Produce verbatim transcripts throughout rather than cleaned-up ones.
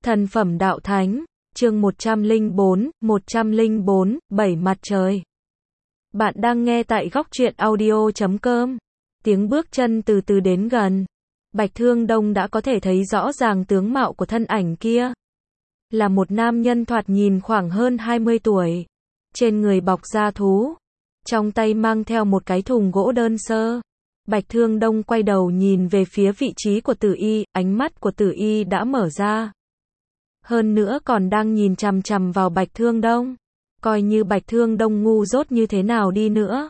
Thần phẩm đạo thánh, chương một trăm lẻ bốn, một trăm lẻ bốn, bảy mặt trời. Bạn đang nghe tại góc truyện audio chấm com. Tiếng bước chân từ từ đến gần. Bạch Thương Đông đã có thể thấy rõ ràng tướng mạo của thân ảnh kia. Là một nam nhân thoạt nhìn khoảng hơn hai mươi tuổi. Trên người bọc da thú. Trong tay mang theo một cái thùng gỗ đơn sơ. Bạch Thương Đông quay đầu nhìn về phía vị trí của Tử Y, ánh mắt của Tử Y đã mở ra. Hơn nữa còn đang nhìn chằm chằm vào Bạch Thương Đông. Coi như Bạch Thương Đông ngu dốt như thế nào đi nữa.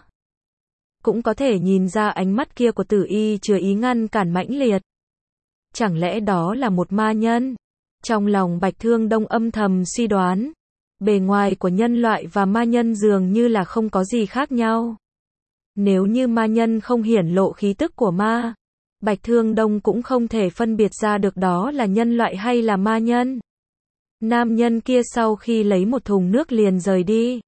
Cũng có thể nhìn ra ánh mắt kia của Tử Y chứa ý ngăn cản mãnh liệt. Chẳng lẽ đó là một ma nhân? Trong lòng Bạch Thương Đông âm thầm suy đoán. Bề ngoài của nhân loại và ma nhân dường như là không có gì khác nhau. Nếu như ma nhân không hiển lộ khí tức của ma, Bạch Thương Đông cũng không thể phân biệt ra được đó là nhân loại hay là ma nhân. Nam nhân kia sau khi lấy một thùng nước liền rời đi.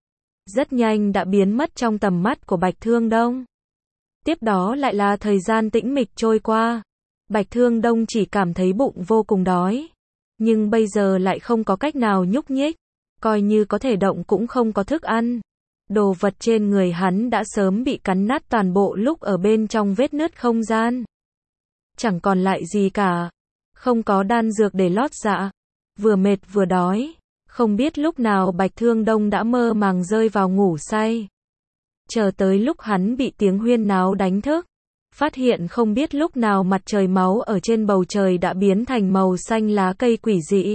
Rất nhanh đã biến mất trong tầm mắt của Bạch Thương Đông. Tiếp đó lại là thời gian tĩnh mịch trôi qua. Bạch Thương Đông chỉ cảm thấy bụng vô cùng đói. Nhưng bây giờ lại không có cách nào nhúc nhích. Coi như có thể động cũng không có thức ăn. Đồ vật trên người hắn đã sớm bị cắn nát toàn bộ lúc ở bên trong vết nứt không gian. Chẳng còn lại gì cả. Không có đan dược để lót dạ. Vừa mệt vừa đói. Không biết lúc nào Bạch Thương Đông đã mơ màng rơi vào ngủ say. Chờ tới lúc hắn bị tiếng huyên náo đánh thức. Phát hiện không biết lúc nào mặt trời máu ở trên bầu trời đã biến thành màu xanh lá cây quỷ dị.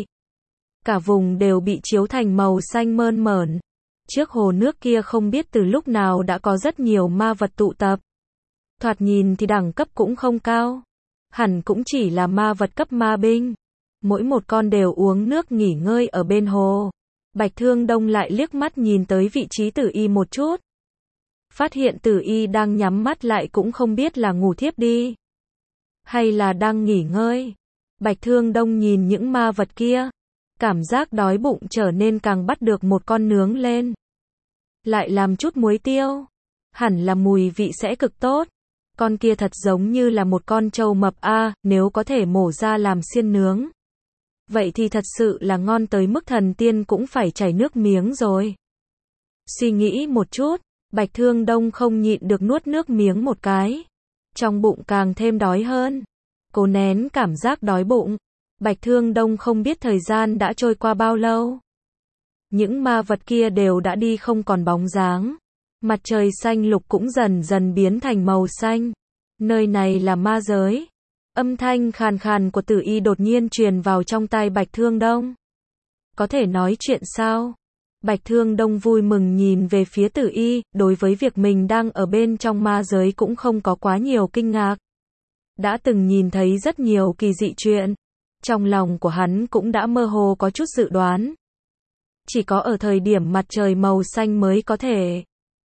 Cả vùng đều bị chiếu thành màu xanh mơn mởn. Trước hồ nước kia không biết từ lúc nào đã có rất nhiều ma vật tụ tập. Thoạt nhìn thì đẳng cấp cũng không cao. Hẳn cũng chỉ là ma vật cấp ma binh. Mỗi một con đều uống nước nghỉ ngơi ở bên hồ. Bạch Thương Đông lại liếc mắt nhìn tới vị trí Tử Y một chút. Phát hiện Tử Y đang nhắm mắt lại cũng không biết là ngủ thiếp đi. Hay là đang nghỉ ngơi. Bạch Thương Đông nhìn những ma vật kia. Cảm giác đói bụng trở nên càng bắt được một con nướng lên. Lại làm chút muối tiêu. Hẳn là mùi vị sẽ cực tốt. Con kia thật giống như là một con trâu mập a, à, nếu có thể mổ ra làm xiên nướng. Vậy thì thật sự là ngon tới mức thần tiên cũng phải chảy nước miếng rồi. Suy nghĩ một chút, Bạch Thương Đông không nhịn được nuốt nước miếng một cái. Trong bụng càng thêm đói hơn. Cố nén cảm giác đói bụng. Bạch Thương Đông không biết thời gian đã trôi qua bao lâu. Những ma vật kia đều đã đi không còn bóng dáng. Mặt trời xanh lục cũng dần dần biến thành màu xanh. Nơi này là ma giới. Âm thanh khàn khàn của Tử Y đột nhiên truyền vào trong tai Bạch Thương Đông. Có thể nói chuyện sao? Bạch Thương Đông vui mừng nhìn về phía Tử Y, đối với việc mình đang ở bên trong ma giới cũng không có quá nhiều kinh ngạc. Đã từng nhìn thấy rất nhiều kỳ dị chuyện. Trong lòng của hắn cũng đã mơ hồ có chút dự đoán. Chỉ có ở thời điểm mặt trời màu xanh mới có thể.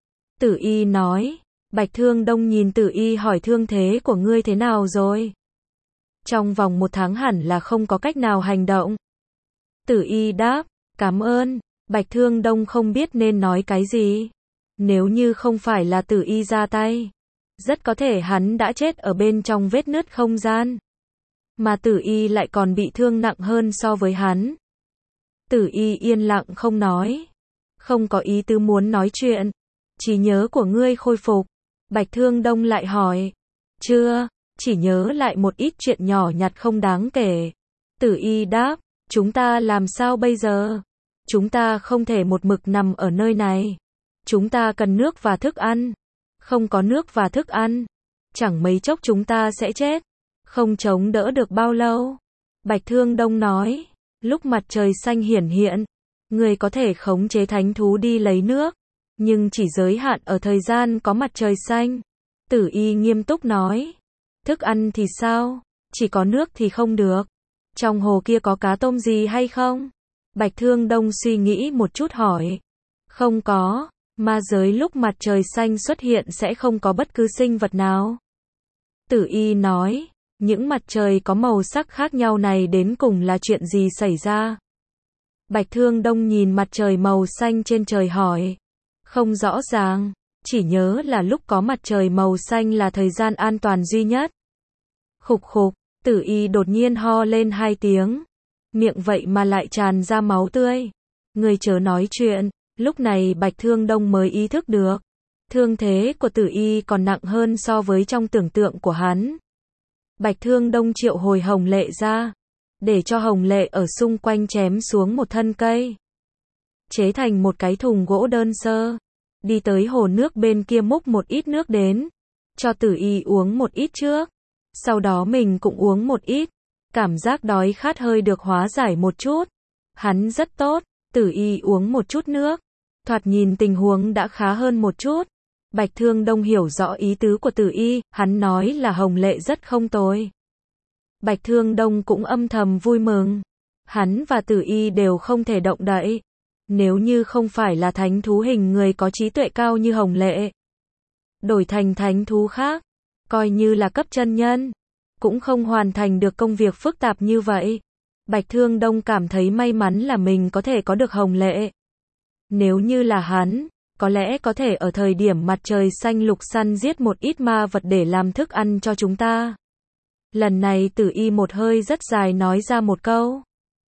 Tử Y nói. Bạch Thương Đông nhìn Tử Y hỏi thương thế của ngươi thế nào rồi? Trong vòng một tháng hẳn là không có cách nào hành động. Tử Y đáp. Cảm ơn. Bạch Thương Đông không biết nên nói cái gì. Nếu như không phải là Tử Y ra tay. Rất có thể hắn đã chết ở bên trong vết nứt không gian. Mà Tử Y lại còn bị thương nặng hơn so với hắn. Tử Y yên lặng không nói. Không có ý tứ muốn nói chuyện. Trí nhớ của ngươi khôi phục. Bạch Thương Đông lại hỏi. Chưa, chỉ nhớ lại một ít chuyện nhỏ nhặt không đáng kể. Tử Y đáp. Chúng ta làm sao bây giờ? Chúng ta không thể một mực nằm ở nơi này. Chúng ta cần nước và thức ăn. Không có nước và thức ăn. Chẳng mấy chốc chúng ta sẽ chết. Không chống đỡ được bao lâu. Bạch Thương Đông nói. Lúc mặt trời xanh hiển hiện. Người có thể khống chế thánh thú đi lấy nước. Nhưng chỉ giới hạn ở thời gian có mặt trời xanh. Tử Y nghiêm túc nói. Thức ăn thì sao? Chỉ có nước thì không được. Trong hồ kia có cá tôm gì hay không? Bạch Thương Đông suy nghĩ một chút hỏi. Không có. Ma giới lúc mặt trời xanh xuất hiện sẽ không có bất cứ sinh vật nào. Tử Y nói. Những mặt trời có màu sắc khác nhau này đến cùng là chuyện gì xảy ra? Bạch Thương Đông nhìn mặt trời màu xanh trên trời hỏi. Không rõ ràng, chỉ nhớ là lúc có mặt trời màu xanh là thời gian an toàn duy nhất. Khục khục, Tử Y đột nhiên ho lên hai tiếng. miệng vậy mà lại tràn ra máu tươi. Người chớ nói chuyện, lúc này Bạch Thương Đông mới ý thức được. Thương thế của Tử Y còn nặng hơn so với trong tưởng tượng của hắn. Bạch Thương Đông triệu hồi Hồng Lệ ra, để cho Hồng Lệ ở xung quanh chém xuống một thân cây, chế thành một cái thùng gỗ đơn sơ, đi tới hồ nước bên kia múc một ít nước đến, cho Tử Y uống một ít trước, sau đó mình cũng uống một ít, cảm giác đói khát hơi được hóa giải một chút. Hắn rất tốt, Tử Y uống một chút nước, thoạt nhìn tình huống đã khá hơn một chút. Bạch Thương Đông hiểu rõ ý tứ của Tử Y, hắn nói là Hồng Lệ rất không tồi. Bạch Thương Đông cũng âm thầm vui mừng. Hắn và Tử Y đều không thể động đậy. Nếu như không phải là thánh thú hình người có trí tuệ cao như Hồng Lệ, đổi thành thánh thú khác, coi như là cấp chân nhân, cũng không hoàn thành được công việc phức tạp như vậy. Bạch Thương Đông cảm thấy may mắn là mình có thể có được Hồng Lệ. Nếu như là hắn, có lẽ có thể ở thời điểm mặt trời xanh lục săn giết một ít ma vật để làm thức ăn cho chúng ta. Lần này Tử Y một hơi rất dài nói ra một câu.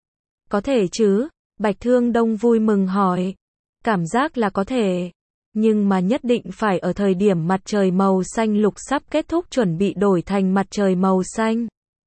Có thể chứ? Bạch Thương Đông vui mừng hỏi. Cảm giác là có thể. Nhưng mà nhất định phải ở thời điểm mặt trời màu xanh lục sắp kết thúc chuẩn bị đổi thành mặt trời màu xanh.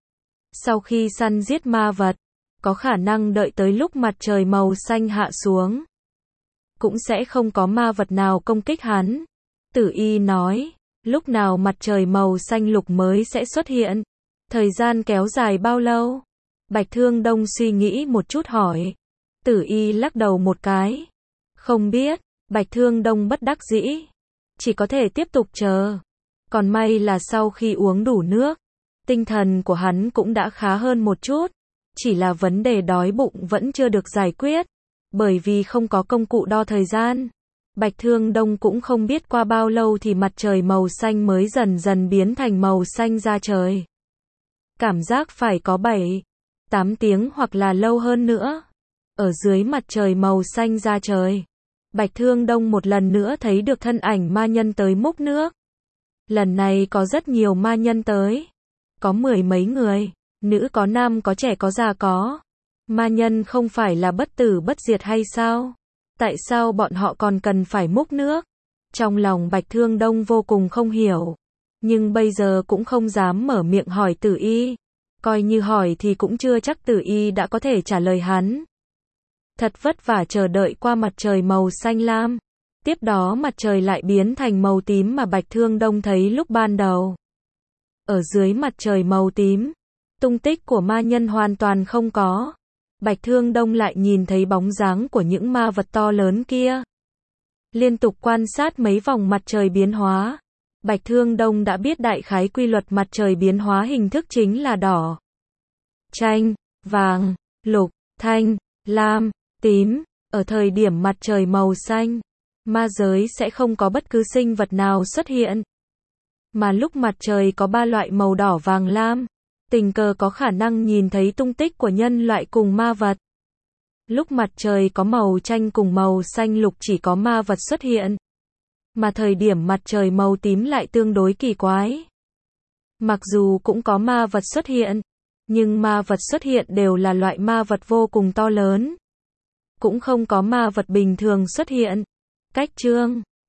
Sau khi săn giết ma vật, có khả năng đợi tới lúc mặt trời màu xanh hạ xuống, cũng sẽ không có ma vật nào công kích hắn. Tử Y nói, lúc nào mặt trời màu xanh lục mới sẽ xuất hiện? Thời gian kéo dài bao lâu? Bạch Thương Đông suy nghĩ một chút hỏi. Tử Y lắc đầu một cái. Không biết. Bạch Thương Đông bất đắc dĩ. Chỉ có thể tiếp tục chờ. Còn may là sau khi uống đủ nước, tinh thần của hắn cũng đã khá hơn một chút. Chỉ là vấn đề đói bụng vẫn chưa được giải quyết. Bởi vì không có công cụ đo thời gian. Bạch Thương Đông cũng không biết qua bao lâu thì mặt trời màu xanh mới dần dần biến thành màu xanh da trời. Cảm giác phải có bảy, tám tiếng hoặc là lâu hơn nữa. Ở dưới mặt trời màu xanh da trời, Bạch Thương Đông một lần nữa thấy được thân ảnh ma nhân tới múc nước. Lần này có rất nhiều ma nhân tới. Có mười mấy người, nữ có nam có trẻ có già có. Ma nhân không phải là bất tử bất diệt hay sao? Tại sao bọn họ còn cần phải múc nước? Trong lòng Bạch Thương Đông vô cùng không hiểu. Nhưng bây giờ cũng không dám mở miệng hỏi Tử Y. Coi như hỏi thì cũng chưa chắc Tử Y đã có thể trả lời hắn. Thật vất vả chờ đợi qua mặt trời màu xanh lam. Tiếp đó mặt trời lại biến thành màu tím mà Bạch Thương Đông thấy lúc ban đầu. Ở dưới mặt trời màu tím, tung tích của ma nhân hoàn toàn không có. Bạch Thương Đông lại nhìn thấy bóng dáng của những ma vật to lớn kia. Liên tục quan sát mấy vòng mặt trời biến hóa, Bạch Thương Đông đã biết đại khái quy luật mặt trời biến hóa hình thức chính là đỏ, chanh, vàng, lục, thanh, lam, tím. Ở thời điểm mặt trời màu xanh, ma giới sẽ không có bất cứ sinh vật nào xuất hiện. Mà lúc mặt trời có ba loại màu đỏ vàng lam, tình cờ có khả năng nhìn thấy tung tích của nhân loại cùng ma vật. Lúc mặt trời có màu chanh cùng màu xanh lục chỉ có ma vật xuất hiện. Mà thời điểm mặt trời màu tím lại tương đối kỳ quái. Mặc dù cũng có ma vật xuất hiện, nhưng ma vật xuất hiện đều là loại ma vật vô cùng to lớn. Cũng không có ma vật bình thường xuất hiện. Cách chương